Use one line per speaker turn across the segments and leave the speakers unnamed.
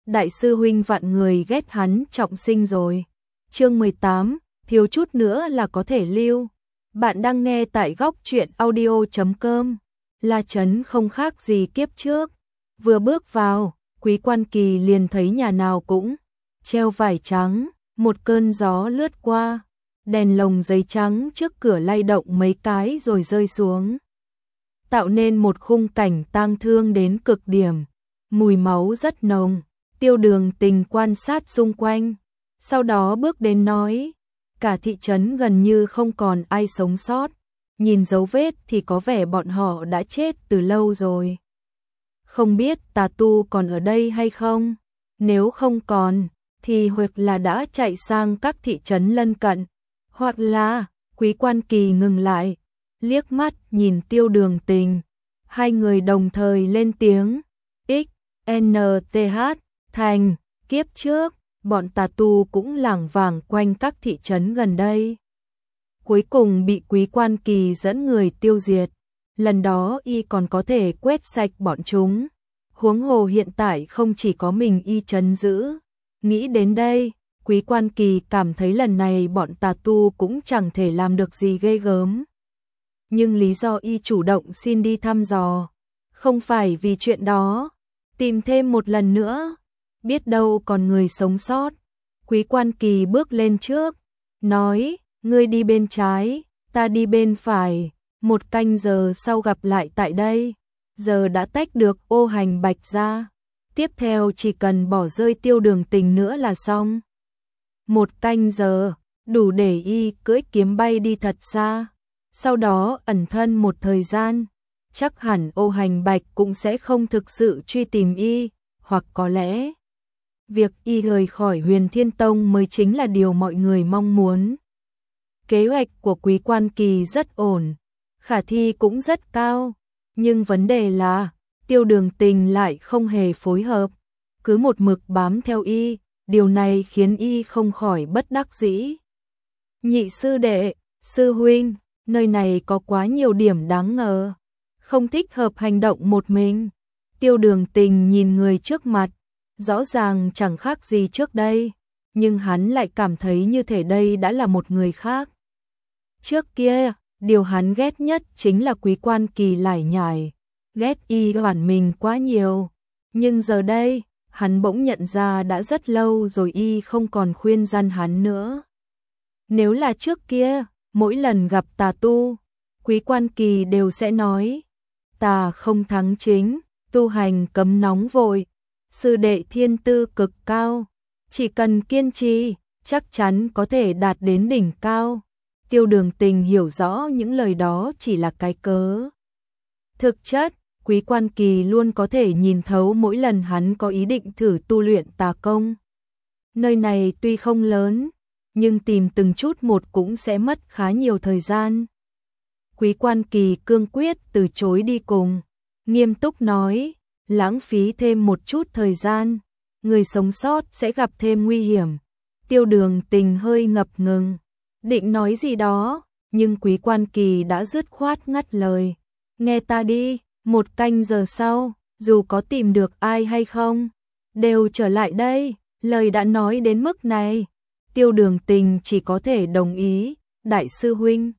đại sư huynh vạn người ghét hắn trọng sinh rồi. Chương 18, thiếu chút nữa là có thể lưu. Bạn đang nghe tại góc truyện audio.com. La Trấn không khác gì kiếp trước. Vừa bước vào, Quý Quan Kỳ liền thấy nhà nào cũng treo vải trắng, một cơn gió lướt qua, đèn lồng giấy trắng trước cửa lay động mấy cái rồi rơi xuống, tạo nên một khung cảnh tang thương đến cực điểm. Mùi máu rất nồng. Tiêu Đường Tình quan sát xung quanh, sau đó bước đến nói, cả thị trấn gần như không còn ai sống sót, nhìn dấu vết thì có vẻ bọn họ đã chết từ lâu rồi. Không biết tà tu còn ở đây hay không? Nếu không còn, thì hoặc là đã chạy sang các thị trấn lân cận, hoặc là, Quý Quan Kỳ ngừng lại, liếc mắt nhìn Tiêu Đường Tình. Hai người đồng thời lên tiếng, XNTH, thành, kiếp trước, bọn tà tu cũng lảng vảng quanh các thị trấn gần đây. Cuối cùng bị Quý Quan Kỳ dẫn người tiêu diệt, lần đó y còn có thể quét sạch bọn chúng. Huống hồ hiện tại không chỉ có mình y trấn giữ. Nghĩ đến đây, Quý Quan Kỳ cảm thấy lần này bọn tà tu cũng chẳng thể làm được gì ghê gớm. Nhưng lý do y chủ động xin đi thăm dò, không phải vì chuyện đó, tìm thêm một lần nữa, biết đâu còn người sống sót. Quý Quan Kỳ bước lên trước, nói, ngươi đi bên trái, ta đi bên phải, 1 canh giờ sau gặp lại tại đây. Giờ đã tách được Ô Hành Bạch ra, tiếp theo chỉ cần bỏ rơi Tiêu Đường Tình nữa là xong. 1 canh giờ, đủ để y cưỡi kiếm bay đi thật xa, sau đó ẩn thân một thời gian, chắc hẳn Ô Hành Bạch cũng sẽ không thực sự truy tìm y, hoặc có lẽ việc y rời khỏi Huyền Thiên Tông mới chính là điều mọi người mong muốn. Kế hoạch của Quý Quan Kỳ rất ổn, khả thi cũng rất cao, nhưng vấn đề là Tiêu Đường Tình lại không hề phối hợp, cứ một mực bám theo y, điều này khiến y không khỏi bất đắc dĩ. Nhị sư đệ, sư huynh, nơi này có quá nhiều điểm đáng ngờ, không thích hợp hành động một mình. Tiêu Đường Tình nhìn người trước mặt, rõ ràng chẳng khác gì trước đây, nhưng hắn lại cảm thấy như thể đây đã là một người khác. Trước kia, điều hắn ghét nhất chính là Quý Quan Kỳ lải nhải, ghét y quản mình quá nhiều, nhưng giờ đây, hắn bỗng nhận ra đã rất lâu rồi y không còn khuyên răn hắn nữa. Nếu là trước kia, mỗi lần gặp tà tu, Quý Quan Kỳ đều sẽ nói, tà không thắng chính, tu hành cấm nóng vội, sư đệ thiên tư cực cao, chỉ cần kiên trì, chắc chắn có thể đạt đến đỉnh cao. Tiêu Đường Tình hiểu rõ những lời đó chỉ là cái cớ. Thực chất, Quý Quan Kỳ luôn có thể nhìn thấu mỗi lần hắn có ý định thử tu luyện tà công. Nơi này tuy không lớn, nhưng tìm từng chút một cũng sẽ mất khá nhiều thời gian. Quý Quan Kỳ cương quyết từ chối đi cùng, nghiêm túc nói, lãng phí thêm một chút thời gian, người sống sót sẽ gặp thêm nguy hiểm. Tiêu Đường Tình hơi ngập ngừng, định nói gì đó, nhưng Quý Quan Kỳ đã dứt khoát ngắt lời. Nghe ta đi, 1 canh giờ sau, dù có tìm được ai hay không, đều trở lại đây, lời đã nói đến mức này. Tiêu Đường Tình chỉ có thể đồng ý, đại sư huynh.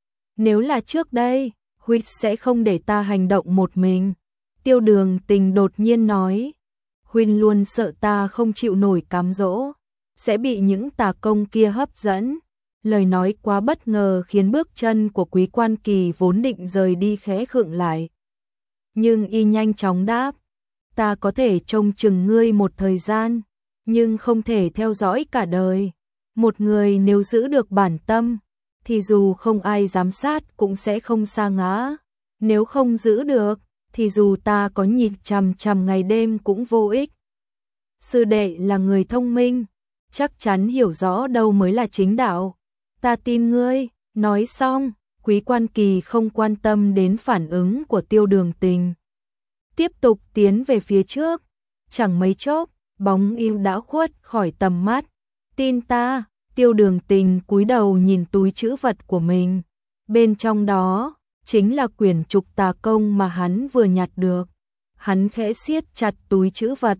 Nếu là trước đây, huynh sẽ không để ta hành động một mình. Tiêu Đường Tình đột nhiên nói, huynh luôn sợ ta không chịu nổi cám dỗ, sẽ bị những tà công kia hấp dẫn. Lời nói quá bất ngờ khiến bước chân của Quý Quan Kỳ vốn định rời đi khẽ khựng lại. Nhưng y nhanh chóng đáp, ta có thể trông chừng ngươi một thời gian, nhưng không thể theo dõi cả đời. Một người nếu giữ được bản tâm, thì dù không ai giám sát cũng sẽ không sa ngã. Nếu không giữ được, thì dù ta có nhìn chằm chằm ngày đêm cũng vô ích. Sư đệ là người thông minh, chắc chắn hiểu rõ đâu mới là chính đạo. Ta tin ngươi. Nói xong, Quý Quan Kỳ không quan tâm đến phản ứng của Tiêu Đường Tình, tiếp tục tiến về phía trước. Chẳng mấy chốc, bóng yêu đã khuất khỏi tầm mắt. Tin ta. Tiêu Đường Tình cúi đầu nhìn túi trữ vật của mình, bên trong đó chính là quyển trục tà công mà hắn vừa nhặt được. Hắn khẽ siết chặt túi trữ vật,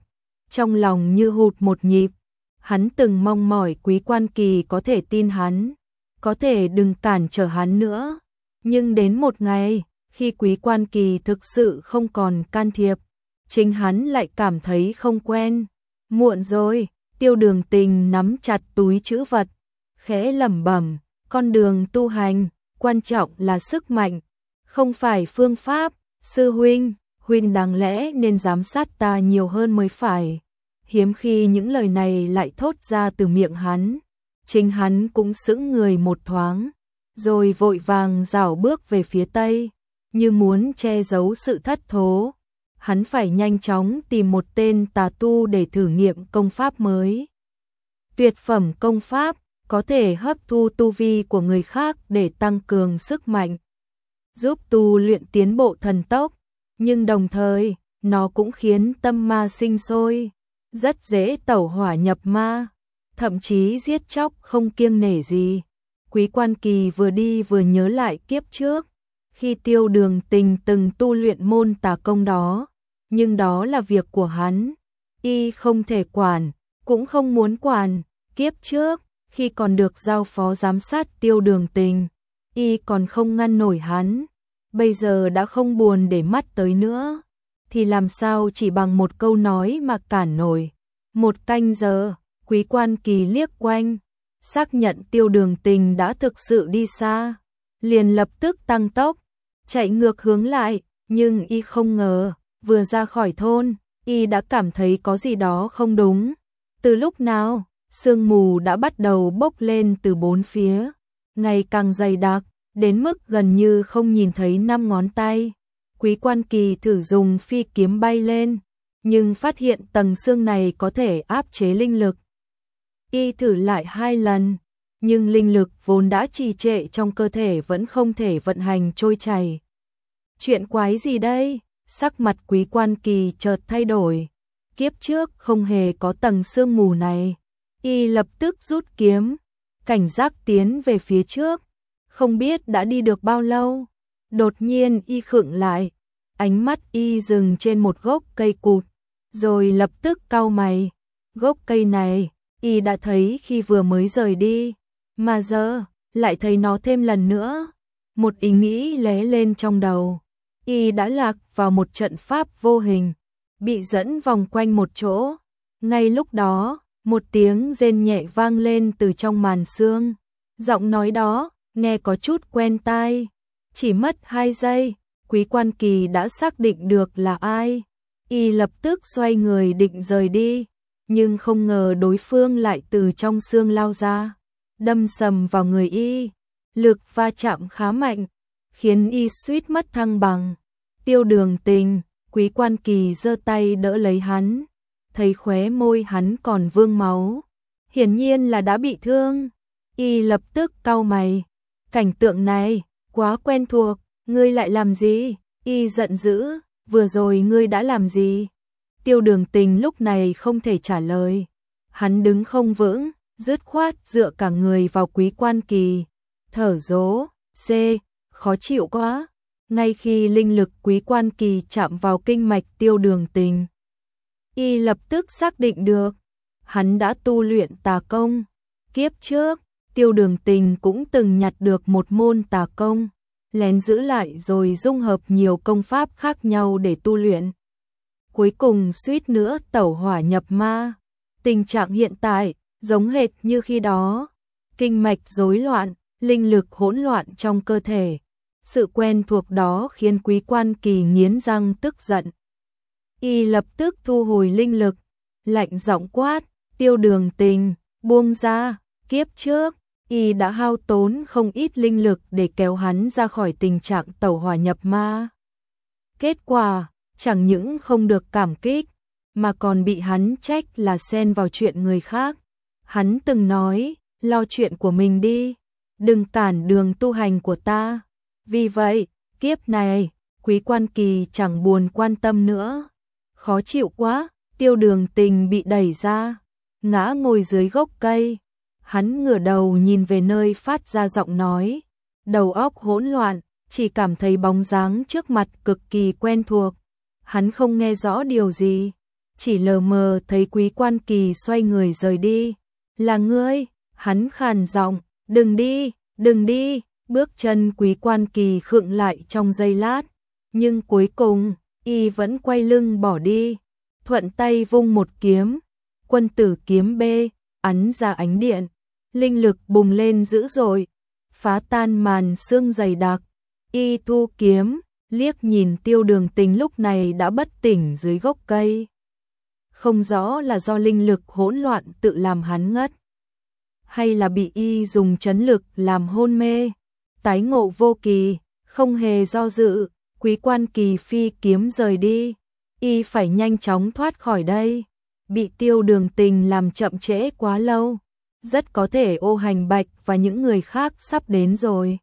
trong lòng như hụt một nhịp. Hắn từng mong mỏi Quý Quan Kỳ có thể tin hắn, có thể đừng cản trở hắn nữa. Nhưng đến một ngày, khi Quý Quan Kỳ thực sự không còn can thiệp, chính hắn lại cảm thấy không quen. Muộn rồi, Tiêu Đường Tình nắm chặt túi trữ vật, khẽ lẩm bẩm, con đường tu hành, quan trọng là sức mạnh, không phải phương pháp. Sư huynh, huynh đáng lẽ nên giám sát ta nhiều hơn mới phải. Hiếm khi những lời này lại thốt ra từ miệng hắn. Chính hắn cũng sững người một thoáng, rồi vội vàng rảo bước về phía tây, như muốn che giấu sự thất thố. Hắn phải nhanh chóng tìm một tên tà tu để thử nghiệm công pháp mới. Tuyệt phẩm công pháp có thể hấp thu tu vi của người khác để tăng cường sức mạnh, giúp tu luyện tiến bộ thần tốc, nhưng đồng thời, nó cũng khiến tâm ma sinh sôi, rất dễ tẩu hỏa nhập ma, thậm chí giết chóc không kiêng nể gì. Quý Quan Kỳ vừa đi vừa nhớ lại kiếp trước, khi Tiêu Đường Tình từng tu luyện môn tà công đó, nhưng đó là việc của hắn, y không thể quản, cũng không muốn quản. Kiếp trước, khi còn được giao phó giám sát Tiêu Đường Tình, y còn không ngăn nổi hắn, bây giờ đã không buồn để mắt tới nữa, thì làm sao chỉ bằng một câu nói mà cản nổi. Một canh giờ, Quý Quan Kỳ liếc quanh, xác nhận Tiêu Đường Tình đã thực sự đi xa, liền lập tức tăng tốc, chạy ngược hướng lại, nhưng y không ngờ, vừa ra khỏi thôn, y đã cảm thấy có gì đó không đúng. Từ lúc nào, sương mù đã bắt đầu bốc lên từ bốn phía, ngày càng dày đặc, đến mức gần như không nhìn thấy 5 ngón tay. Quý Quan Kỳ thử dùng phi kiếm bay lên, nhưng phát hiện tầng sương này có thể áp chế linh lực. Y thử lại 2 lần, nhưng linh lực vốn đã trì trệ trong cơ thể vẫn không thể vận hành trôi chảy. Chuyện quái gì đây? Sắc mặt Quý Quan Kỳ chợt thay đổi. Kiếp trước không hề có tầng sương mù này. Y lập tức rút kiếm, cảnh giác tiến về phía trước. Không biết đã đi được bao lâu, đột nhiên y khựng lại, ánh mắt y dừng trên một gốc cây cụt, rồi lập tức cau mày. Gốc cây này, y đã thấy khi vừa mới rời đi, mà giờ lại thấy nó thêm lần nữa. Một ý nghĩ lóe lên trong đầu, y đã lạc vào một trận pháp vô hình, bị dẫn vòng quanh một chỗ. Ngay lúc đó, một tiếng rên nhẹ vang lên từ trong màn sương. Giọng nói đó nghe có chút quen tai. Chỉ mất 2 giây, Quý Quan Kỳ đã xác định được là ai. Y lập tức xoay người định rời đi, nhưng không ngờ đối phương lại từ trong sương lao ra, đâm sầm vào người y. Lực va chạm khá mạnh, khiến y suýt mất thăng bằng. Tiêu Đường Tình, Quý Quan Kỳ giơ tay đỡ lấy hắn, thấy khóe môi hắn còn vương máu, hiển nhiên là đã bị thương. Y lập tức cau mày, cảnh tượng này quá quen thuộc, ngươi lại làm gì? Y giận dữ, vừa rồi ngươi đã làm gì? Tiêu Đường Tình lúc này không thể trả lời, hắn đứng không vững, dứt khoát dựa cả người vào Quý Quan Kỳ, thở dỗ, khó chịu quá. Ngay khi linh lực Quý Quan Kỳ chạm vào kinh mạch Tiêu Đường Tình, y lập tức xác định được, hắn đã tu luyện tà công. Kiếp trước, Tiêu Đường Tình cũng từng nhặt được một môn tà công, lén giữ lại rồi dung hợp nhiều công pháp khác nhau để tu luyện. Cuối cùng suýt nữa tẩu hỏa nhập ma. Tình trạng hiện tại giống hệt như khi đó, kinh mạch rối loạn, linh lực hỗn loạn trong cơ thể. Sự quen thuộc đó khiến Quý Quan Kỳ nghiến răng tức giận. Y lập tức thu hồi linh lực, lạnh giọng quát, Tiêu Đường Tình, buông ra. Kiếp trước, y đã hao tốn không ít linh lực để kéo hắn ra khỏi tình trạng tẩu hỏa nhập ma. Kết quả, chẳng những không được cảm kích, mà còn bị hắn trách là xen vào chuyện người khác. Hắn từng nói, lo chuyện của mình đi, đừng cản đường tu hành của ta. Vì vậy, kiếp này, Quý Quan Kỳ chẳng buồn quan tâm nữa. Khó chịu quá, Tiêu Đường Tình bị đẩy ra, ngã ngồi dưới gốc cây. Hắn ngửa đầu nhìn về nơi phát ra giọng nói, đầu óc hỗn loạn, chỉ cảm thấy bóng dáng trước mặt cực kỳ quen thuộc. Hắn không nghe rõ điều gì, chỉ lờ mờ thấy Quý Quan Kỳ xoay người rời đi. Là ngươi, hắn khàn giọng, đừng đi, đừng đi, bước chân Quý Quan Kỳ khựng lại trong giây lát, nhưng cuối cùng, y vẫn quay lưng bỏ đi, thuận tay vung một kiếm, Quân Tử kiếm B, ắn ra ánh điện, linh lực bùng lên dữ dội, phá tan màn sương dày đặc, y thu kiếm, liếc nhìn Tiêu Đường Tình lúc này đã bất tỉnh dưới gốc cây. Không rõ là do linh lực hỗn loạn tự làm hắn ngất, hay là bị y dùng chấn lực làm hôn mê. Tái ngộ vô kỳ, không hề do dự, Quý Quan Kỳ phi kiếm rời đi, y phải nhanh chóng thoát khỏi đây. Bị Tiêu Đường Tình làm chậm trễ quá lâu, rất có thể Ô Hành Bạch và những người khác sắp đến rồi.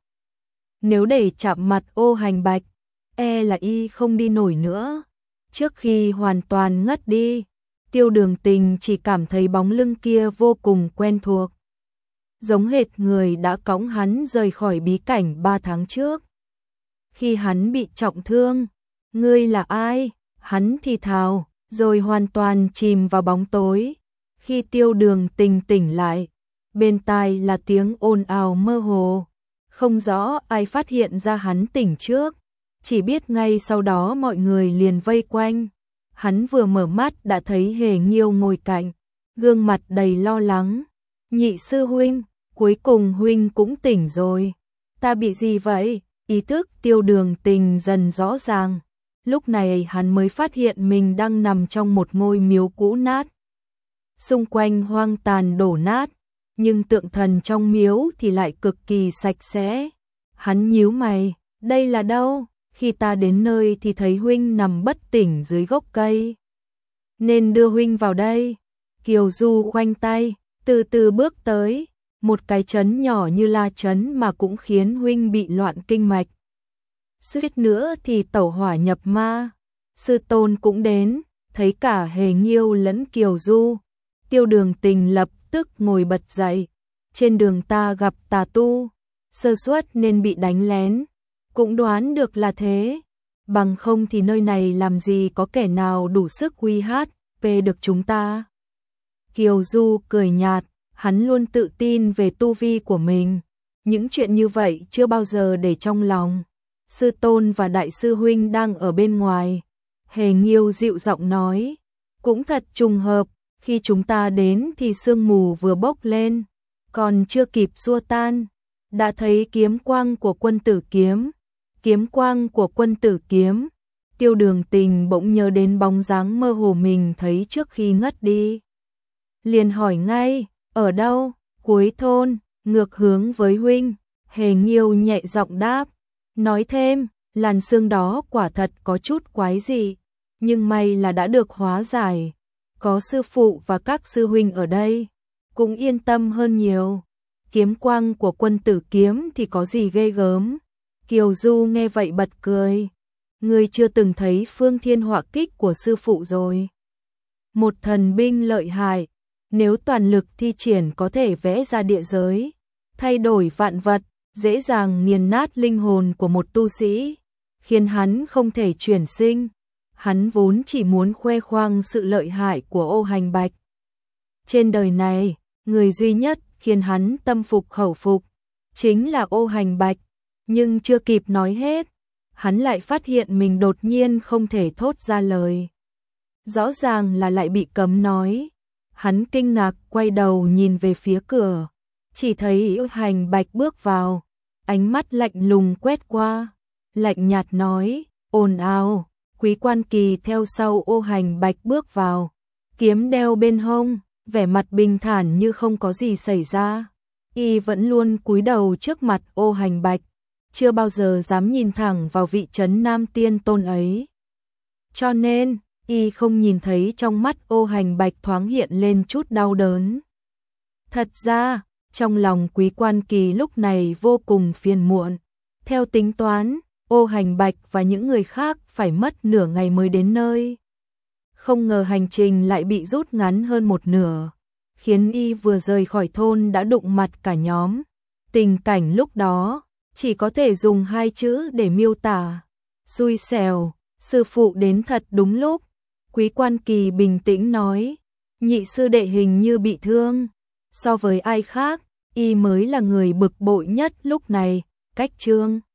Nếu để chạm mặt Ô Hành Bạch, e là y không đi nổi nữa. Trước khi hoàn toàn ngất đi, Tiêu Đường Tình chỉ cảm thấy bóng lưng kia vô cùng quen thuộc, giống hệt người đã cõng hắn rời khỏi bí cảnh 3 tháng trước. Khi hắn bị trọng thương, ngươi là ai? Hắn thì thào, rồi hoàn toàn chìm vào bóng tối. Khi Tiêu Đường Tình tỉnh lại, bên tai là tiếng ồn ào mơ hồ, không rõ ai phát hiện ra hắn tỉnh trước, chỉ biết ngay sau đó mọi người liền vây quanh. Hắn vừa mở mắt đã thấy Hề Nghiêu ngồi cạnh, gương mặt đầy lo lắng. Nhị sư huynh, cuối cùng huynh cũng tỉnh rồi. Ta bị gì vậy? Ý thức Tiêu Đường Tình dần rõ ràng. Lúc này hắn mới phát hiện mình đang nằm trong một ngôi miếu cũ nát. Xung quanh hoang tàn đổ nát, nhưng tượng thần trong miếu thì lại cực kỳ sạch sẽ. Hắn nhíu mày, đây là đâu? Khi ta đến nơi thì thấy huynh nằm bất tỉnh dưới gốc cây, nên đưa huynh vào đây. Kiều Du khoanh tay, từ từ bước tới, một cái chấn nhỏ như La Chấn mà cũng khiến huynh bị loạn kinh mạch. Suýt nữa thì tẩu hỏa nhập ma. Sư tôn cũng đến, thấy cả Hề Nghiêu lẫn Kiều Du. Tiêu Đường Tình lập tức ngồi bật dậy. Trên đường ta gặp tà tu, sơ suất nên bị đánh lén. Cũng đoán được là thế, bằng không thì nơi này làm gì có kẻ nào đủ sức uy hát về được chúng ta. Kiều Du cười nhạt, hắn luôn tự tin về tu vi của mình, những chuyện như vậy chưa bao giờ để trong lòng. Sư tôn và đại sư huynh đang ở bên ngoài. Hề Nghiêu dịu giọng nói, cũng thật trùng hợp, khi chúng ta đến thì sương mù vừa bốc lên, còn chưa kịp xua tan, đã thấy kiếm quang của Quân Tử kiếm. Kiếm quang của Quân Tử kiếm. Tiêu Đường Tình bỗng nhớ đến bóng dáng mơ hồ mình thấy trước khi ngất đi. Liền hỏi ngay, ở đâu? Cuối thôn, ngược hướng với huynh. Hề Nghiêu nhẹ giọng đáp, nói thêm, làn sương đó quả thật có chút quái dị, nhưng may là đã được hóa giải. Có sư phụ và các sư huynh ở đây, cũng yên tâm hơn nhiều. Kiếm quang của Quân Tử kiếm thì có gì ghê gớm? Kiều Du nghe vậy bật cười. Ngươi chưa từng thấy Phương Thiên Họa Kích của sư phụ rồi. Một thần binh lợi hại, nếu toàn lực thi triển có thể vẽ ra địa giới, thay đổi vạn vật, dễ dàng nghiền nát linh hồn của một tu sĩ, khiến hắn không thể chuyển sinh. Hắn vốn chỉ muốn khoe khoang sự lợi hại của Ô Hành Bạch. Trên đời này, người duy nhất khiến hắn tâm phục khẩu phục chính là Ô Hành Bạch. Nhưng chưa kịp nói hết, hắn lại phát hiện mình đột nhiên không thể thốt ra lời. Rõ ràng là lại bị cấm nói. Hắn kinh ngạc quay đầu nhìn về phía cửa, chỉ thấy Ô Hành Bạch bước vào, ánh mắt lạnh lùng quét qua, lạnh nhạt nói, ồn ào. Quý Quan Kỳ theo sau Ô Hành Bạch bước vào, kiếm đeo bên hông, vẻ mặt bình thản như không có gì xảy ra. Y vẫn luôn cúi đầu trước mặt Ô Hành Bạch, chưa bao giờ dám nhìn thẳng vào vị trấn Nam Tiên Tôn ấy. Cho nên, y không nhìn thấy trong mắt Ô Hành Bạch thoáng hiện lên chút đau đớn. Thật ra, trong lòng Quý Quan Kỳ lúc này vô cùng phiền muộn. Theo tính toán, Ô Hành Bạch và những người khác phải mất nửa ngày mới đến nơi. Không ngờ hành trình lại bị rút ngắn hơn một nửa, khiến y vừa rời khỏi thôn đã đụng mặt cả nhóm. Tình cảnh lúc đó chỉ có thể dùng 2 chữ để miêu tả. Xui xẻo. Sư phụ đến thật đúng lúc. Quý Quan Kỳ bình tĩnh nói, nhị sư đệ hình như bị thương, so với ai khác, y mới là người bực bội nhất lúc này, Cách Trương